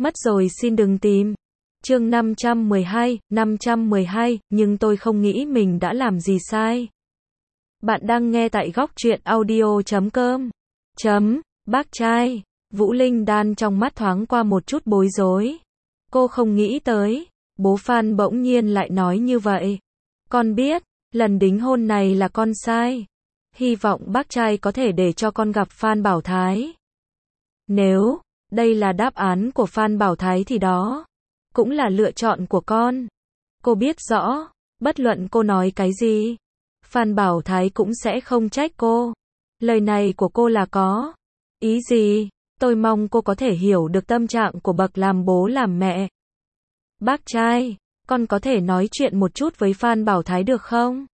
Mất rồi xin đừng tìm. Chương 512, nhưng tôi không nghĩ mình đã làm gì sai. Bạn đang nghe tại góc truyện audio.com. Bác trai. Vũ Linh Đan trong mắt thoáng qua một chút bối rối. Cô không nghĩ tới, bố Phan bỗng nhiên lại nói như vậy. Con biết, lần đính hôn này là con sai. Hy vọng bác trai có thể để cho con gặp Phan Bảo Thái. Nếu đây là đáp án của Phan Bảo Thái thì đó cũng là lựa chọn của con. Cô biết rõ, bất luận cô nói cái gì, Phan Bảo Thái cũng sẽ không trách cô. Lời này của cô là có ý gì? Tôi mong cô có thể hiểu được tâm trạng của bậc làm bố làm mẹ. Bác trai, con có thể nói chuyện một chút với Phan Bảo Thái được không?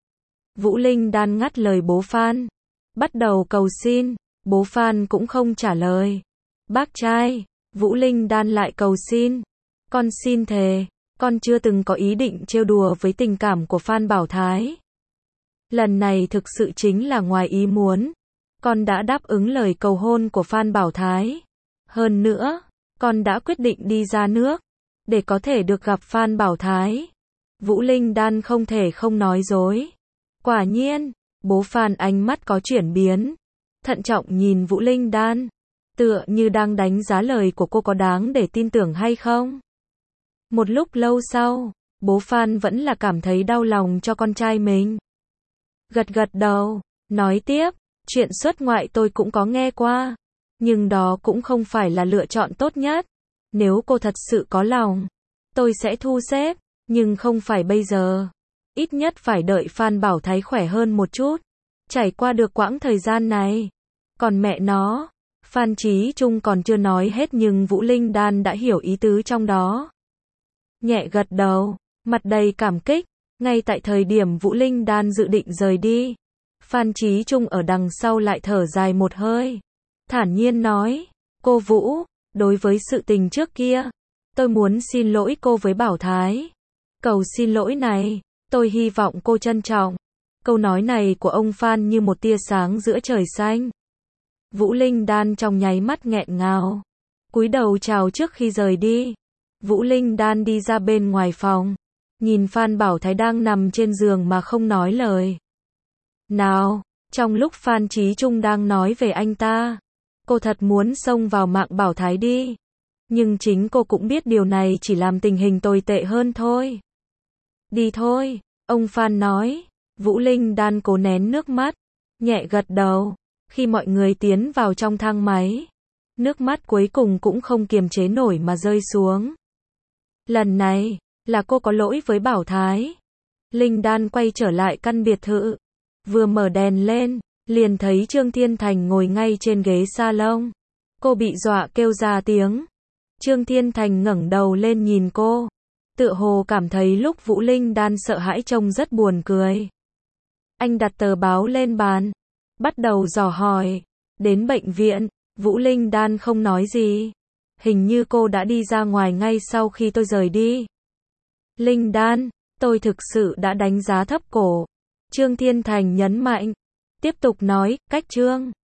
Vũ Linh Đan ngắt lời bố Phan, bắt đầu cầu xin. Bố Phan cũng không trả lời. Bác trai, Vũ Linh Đan lại cầu xin. Con xin thề, con chưa từng có ý định trêu đùa với tình cảm của Phan Bảo Thái. Lần này thực sự chính là ngoài ý muốn. Con đã đáp ứng lời cầu hôn của Phan Bảo Thái. Hơn nữa, con đã quyết định đi ra nước để có thể được gặp Phan Bảo Thái. Vũ Linh Đan không thể không nói dối. Quả nhiên, bố Phan ánh mắt có chuyển biến. Thận trọng nhìn Vũ Linh Đan, tựa như đang đánh giá lời của cô có đáng để tin tưởng hay không. Một lúc lâu sau, bố Phan vẫn là cảm thấy đau lòng cho con trai mình. Gật gật đầu, nói tiếp, chuyện xuất ngoại tôi cũng có nghe qua, nhưng đó cũng không phải là lựa chọn tốt nhất. Nếu cô thật sự có lòng, tôi sẽ thu xếp, nhưng không phải bây giờ. Ít nhất phải đợi Phan Bảo Thái khỏe hơn một chút, trải qua được quãng thời gian này. Còn mẹ nó, Phan Chí Trung còn chưa nói hết nhưng Vũ Linh Đan đã hiểu ý tứ trong đó. Nhẹ gật đầu, mặt đầy cảm kích. Ngay tại thời điểm Vũ Linh Đan dự định rời đi, Phan Chí Trung ở đằng sau lại thở dài một hơi. Thản nhiên nói, cô Vũ, đối với sự tình trước kia, tôi muốn xin lỗi cô với Bảo Thái. Cầu xin lỗi này, tôi hy vọng cô trân trọng. Câu nói này của ông Phan như một tia sáng giữa trời xanh. Vũ Linh Đan trong nháy mắt nghẹn ngào, cúi đầu chào trước khi rời đi. Vũ Linh Đan đi ra bên ngoài phòng, nhìn Phan Bảo Thái đang nằm trên giường mà không nói lời nào. Trong lúc Phan Chí Trung đang nói về anh ta, cô thật muốn xông vào mạng Bảo Thái đi. Nhưng chính cô cũng biết điều này chỉ làm tình hình tồi tệ hơn thôi. Đi thôi, ông Phan nói. Vũ Linh Đan cố nén nước mắt, nhẹ gật đầu. Khi mọi người tiến vào trong thang máy, nước mắt cuối cùng cũng không kiềm chế nổi mà rơi xuống. Lần này, là cô có lỗi với Bảo Thái. Linh Đan quay trở lại căn biệt thự. Vừa mở đèn lên, liền thấy Trương Thiên Thành ngồi ngay trên ghế salon. Cô bị dọa kêu ra tiếng. Trương Thiên Thành ngẩng đầu lên nhìn cô, tựa hồ cảm thấy lúc Vũ Linh Đan sợ hãi trông rất buồn cười. Anh đặt tờ báo lên bàn, bắt đầu dò hỏi. Đến bệnh viện, Vũ Linh Đan không nói gì. Hình như cô đã đi ra ngoài ngay sau khi tôi rời đi. Linh Đan, tôi thực sự đã đánh giá thấp cổ. Trương Thiên Thành nhấn mạnh. Tiếp tục nói, cách Trương